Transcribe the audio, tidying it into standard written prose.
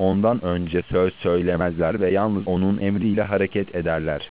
ondan önce söz söylemezler ve yalnız onun emriyle hareket ederler.